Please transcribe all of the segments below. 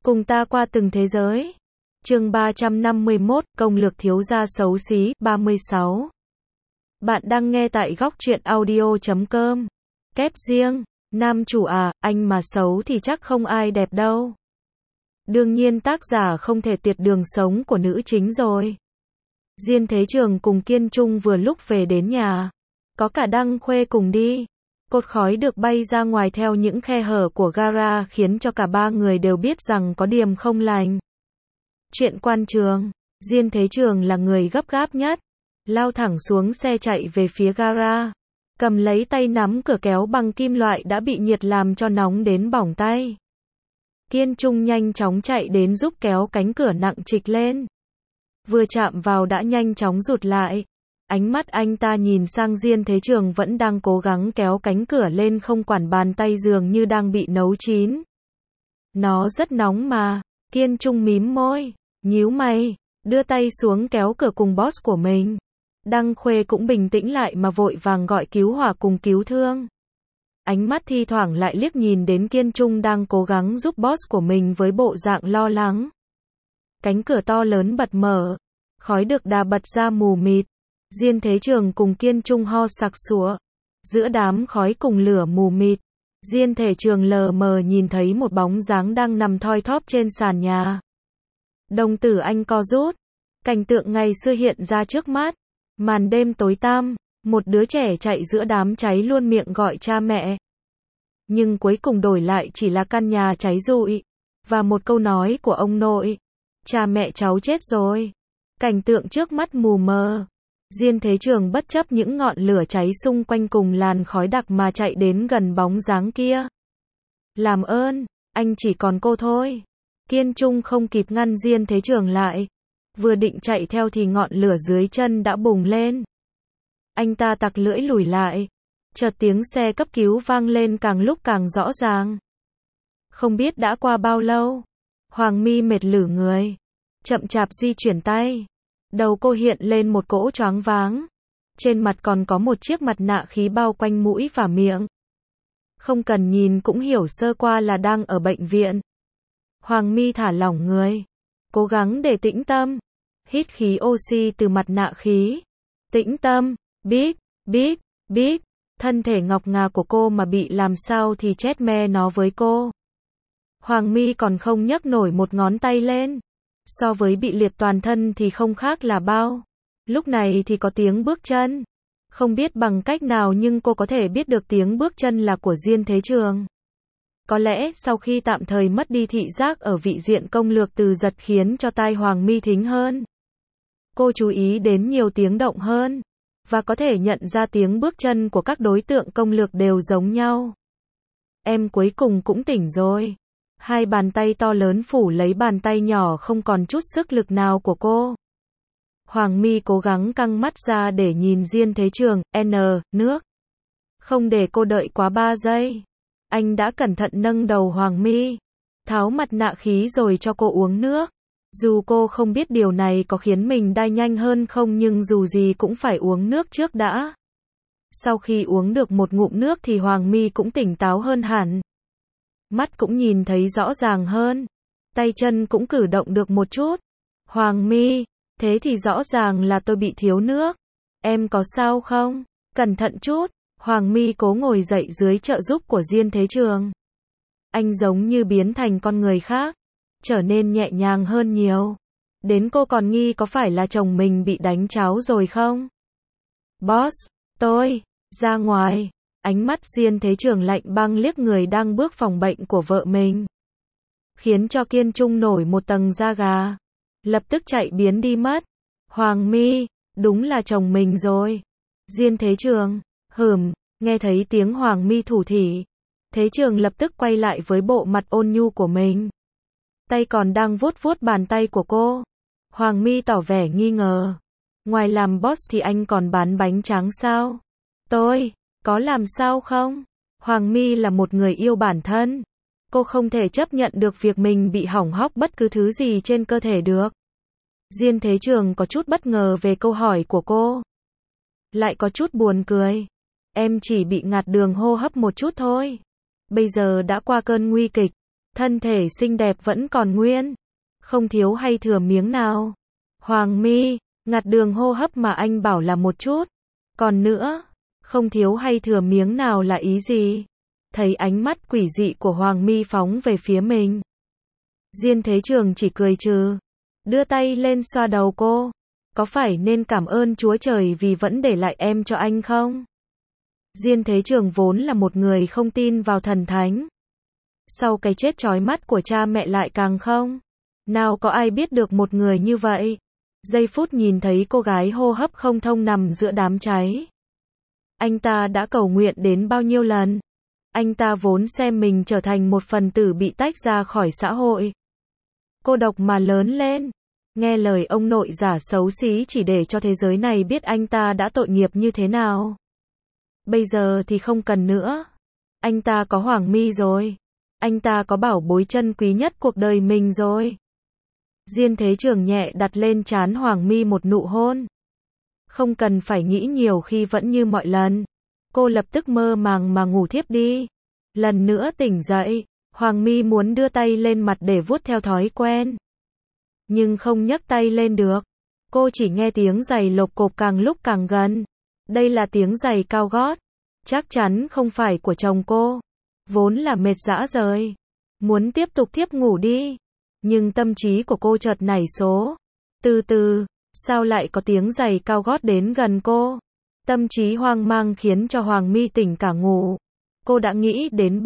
Cùng ta qua từng thế giới. Chương 351, công lược thiếu gia xấu xí, 36. Bạn đang nghe tại góc truyện audio.com. Kép riêng, nam chủ à, anh mà xấu thì chắc không ai đẹp đâu. Đương nhiên tác giả không thể tuyệt đường sống của nữ chính rồi. Diên Thế Trường cùng Kiên Trung vừa lúc về đến nhà. Có cả Đăng Khuê cùng đi. Cột khói được bay ra ngoài theo những khe hở của gara khiến cho cả ba người đều biết rằng có điểm không lành. Chuyện quan trường, Diên Thế Trường là người gấp gáp nhất. Lao thẳng xuống xe chạy về phía gara. Cầm lấy tay nắm cửa kéo bằng kim loại đã bị nhiệt làm cho nóng đến bỏng tay. Kiên Trung nhanh chóng chạy đến giúp kéo cánh cửa nặng trịch lên. Vừa chạm vào đã nhanh chóng rụt lại. Ánh mắt anh ta nhìn sang Diên Thế Trường vẫn đang cố gắng kéo cánh cửa lên, không quản bàn tay dường như đang bị nấu chín. Nó rất nóng mà. Kiên Trung mím môi, nhíu mày, đưa tay xuống kéo cửa cùng boss của mình. Đăng Khuê cũng bình tĩnh lại mà vội vàng gọi cứu hỏa cùng cứu thương. Ánh mắt thi thoảng lại liếc nhìn đến Kiên Trung đang cố gắng giúp boss của mình với bộ dạng lo lắng. Cánh cửa to lớn bật mở, khói được đà bật ra mù mịt. Diên Thế Trường cùng Kiên Trung ho sặc sụa. Giữa đám khói cùng lửa mù mịt, Diên Thế Trường lờ mờ nhìn thấy một bóng dáng đang nằm thoi thóp trên sàn nhà. Đồng tử anh co rút. Cảnh tượng ngày xưa hiện ra trước mắt. Màn đêm tối tăm, một đứa trẻ chạy giữa đám cháy luôn miệng gọi cha mẹ. Nhưng cuối cùng đổi lại chỉ là căn nhà cháy rụi. Và một câu nói của ông nội. Cha mẹ cháu chết rồi. Cảnh tượng trước mắt mù mờ. Diên Thế Trường bất chấp những ngọn lửa cháy xung quanh cùng làn khói đặc mà chạy đến gần bóng dáng kia. Làm ơn, anh chỉ còn cô thôi. Kiên Trung không kịp ngăn Diên Thế Trường lại. Vừa định chạy theo thì ngọn lửa dưới chân đã bùng lên. Anh ta tặc lưỡi lùi lại. Chợt tiếng xe cấp cứu vang lên càng lúc càng rõ ràng. Không biết đã qua bao lâu. Hoàng Mi mệt lử người. Chậm chạp di chuyển tay. Đầu cô hiện lên một cỗ choáng váng. Trên mặt còn có một chiếc mặt nạ khí bao quanh mũi và miệng. Không cần nhìn cũng hiểu sơ qua là đang ở bệnh viện. Hoàng Mi thả lỏng người. Cố gắng để tĩnh tâm. Hít khí oxy từ mặt nạ khí. Tĩnh tâm. Bíp, bíp, bíp. Thân thể ngọc ngà của cô mà bị làm sao thì chết me nó với cô. Hoàng Mi còn không nhấc nổi một ngón tay lên. So với bị liệt toàn thân thì không khác là bao. Lúc này thì có tiếng bước chân. Không biết bằng cách nào nhưng cô có thể biết được tiếng bước chân là của Diên Thế Trường. Có lẽ sau khi tạm thời mất đi thị giác ở vị diện công lược từ giật khiến cho tai Hoàng Mi thính hơn. Cô chú ý đến nhiều tiếng động hơn. Và có thể nhận ra tiếng bước chân của các đối tượng công lược đều giống nhau. Em cuối cùng cũng tỉnh rồi. Hai bàn tay to lớn phủ lấy bàn tay nhỏ không còn chút sức lực nào của cô. Hoàng Mi cố gắng căng mắt ra để nhìn Diên Thế Trường. Nước. Không để cô đợi quá 3 giây. Anh đã cẩn thận nâng đầu Hoàng Mi. Tháo mặt nạ khí rồi cho cô uống nước. Dù cô không biết điều này có khiến mình đai nhanh hơn không nhưng dù gì cũng phải uống nước trước đã. Sau khi uống được một ngụm nước thì Hoàng Mi cũng tỉnh táo hơn hẳn. Mắt cũng nhìn thấy rõ ràng hơn. Tay chân cũng cử động được một chút. Hoàng Mi, thế thì rõ ràng là tôi bị thiếu nước. Em có sao không? Cẩn thận chút. Hoàng Mi cố ngồi dậy dưới trợ giúp của Diên Thế Trường. Anh giống như biến thành con người khác. Trở nên nhẹ nhàng hơn nhiều. Đến cô còn nghi có phải là chồng mình bị đánh cháo rồi không? Boss, tôi, ra ngoài. Ánh mắt Diên Thế Trường lạnh băng liếc người đang bước phòng bệnh của vợ mình. Khiến cho Kiên Trung nổi một tầng da gà. Lập tức chạy biến đi mất. Hoàng Mi, đúng là chồng mình rồi. Diên Thế Trường, nghe thấy tiếng Hoàng Mi thủ thỉ. Thế Trường lập tức quay lại với bộ mặt ôn nhu của mình. Tay còn đang vuốt vuốt bàn tay của cô. Hoàng Mi tỏ vẻ nghi ngờ. Ngoài làm boss thì anh còn bán bánh tráng sao? Tôi, có làm sao không? Hoàng Mi là một người yêu bản thân. Cô không thể chấp nhận được việc mình bị hỏng hóc bất cứ thứ gì trên cơ thể được. Diên Thế Trường có chút bất ngờ về câu hỏi của cô. Lại có chút buồn cười. Em chỉ bị ngạt đường hô hấp một chút thôi. Bây giờ đã qua cơn nguy kịch. thân thể xinh đẹp vẫn còn nguyên, không thiếu hay thừa miếng nào. Hoàng mi, ngặt đường hô hấp mà anh bảo là một chút. Còn nữa, không thiếu hay thừa miếng nào là ý gì? Thấy ánh mắt quỷ dị của Hoàng mi phóng về phía mình. Diên Thế Trường chỉ cười trừ, đưa tay lên xoa đầu cô. Có phải nên cảm ơn Chúa Trời vì vẫn để lại em cho anh không? Diên Thế Trường vốn là một người không tin vào thần thánh. Sau cái chết chói mắt của cha mẹ lại càng không. Nào có ai biết được một người như vậy. Giây phút nhìn thấy cô gái hô hấp không thông nằm giữa đám cháy. Anh ta đã cầu nguyện đến bao nhiêu lần. Anh ta vốn xem mình trở thành một phần tử bị tách ra khỏi xã hội. Cô độc mà lớn lên. Nghe lời ông nội giả xấu xí chỉ để cho thế giới này biết anh ta đã tội nghiệp như thế nào. Bây giờ thì không cần nữa. Anh ta có Hoàng mi rồi. Anh ta có bảo bối chân quý nhất cuộc đời mình rồi. Diên Thế Trường nhẹ đặt lên trán Hoàng mi một nụ hôn. Không cần phải nghĩ nhiều khi vẫn như mọi lần. Cô lập tức mơ màng mà ngủ thiếp đi. Lần nữa tỉnh dậy, Hoàng mi muốn đưa tay lên mặt để vuốt theo thói quen. Nhưng không nhấc tay lên được. Cô chỉ nghe tiếng giày lộp cộp càng lúc càng gần. Đây là tiếng giày cao gót. Chắc chắn không phải của chồng cô. Vốn là mệt rã rời. Muốn tiếp tục thiếp ngủ đi. Nhưng tâm trí của cô chợt nảy số. Từ từ, sao lại có tiếng giày cao gót đến gần cô? Tâm trí hoang mang khiến cho Hoàng mi tỉnh cả ngủ. Cô đã nghĩ đến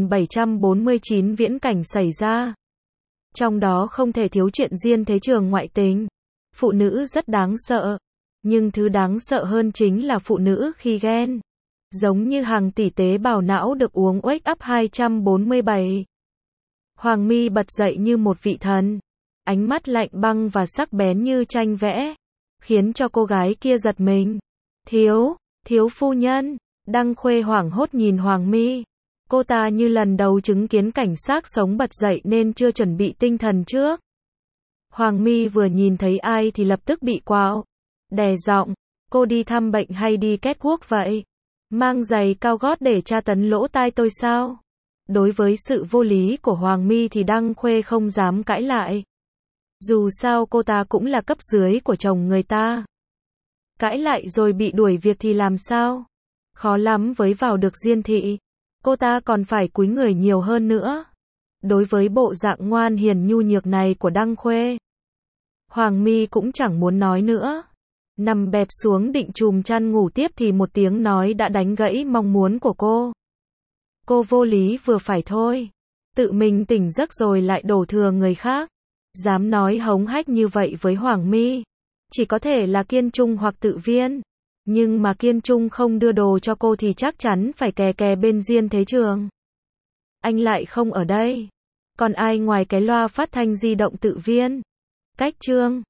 7749 viễn cảnh xảy ra. Trong đó không thể thiếu chuyện Diên Thế Trường ngoại tình. Phụ nữ rất đáng sợ. Nhưng thứ đáng sợ hơn chính là phụ nữ khi ghen. Giống như hàng tỷ tế bào não được uống Wake Up 247. Hoàng mi bật dậy như một vị thần. Ánh mắt lạnh băng và sắc bén như tranh vẽ. Khiến cho cô gái kia giật mình. Thiếu phu nhân. Đăng Khuê hoảng hốt nhìn Hoàng mi. Cô ta như lần đầu chứng kiến cảnh xác sống bật dậy nên chưa chuẩn bị tinh thần trước. Hoàng mi vừa nhìn thấy ai thì lập tức bị quạo. Đè giọng, cô đi thăm bệnh hay đi catwalk vậy? Mang giày cao gót để tra tấn lỗ tai tôi sao? Đối với sự vô lý của Hoàng mi thì Đăng Khuê không dám cãi lại. Dù sao cô ta cũng là cấp dưới của chồng người ta. Cãi lại rồi bị đuổi việc thì làm sao? Khó lắm với vào được Diên thị. Cô ta còn phải cúi người nhiều hơn nữa. Đối với bộ dạng ngoan hiền nhu nhược này của Đăng Khuê, Hoàng mi cũng chẳng muốn nói nữa. Nằm bẹp xuống định chùm chăn ngủ tiếp thì một tiếng nói đã đánh gãy mong muốn của cô. Cô vô lý vừa phải thôi. Tự mình tỉnh giấc rồi lại đổ thừa người khác. Dám nói hống hách như vậy với Hoàng mi. Chỉ có thể là Kiên Trung hoặc Tự Viên. Nhưng mà Kiên Trung không đưa đồ cho cô thì chắc chắn phải kè bên Diên Thế Trường. Anh lại không ở đây. Còn ai ngoài cái loa phát thanh di động Tự Viên? Cách chương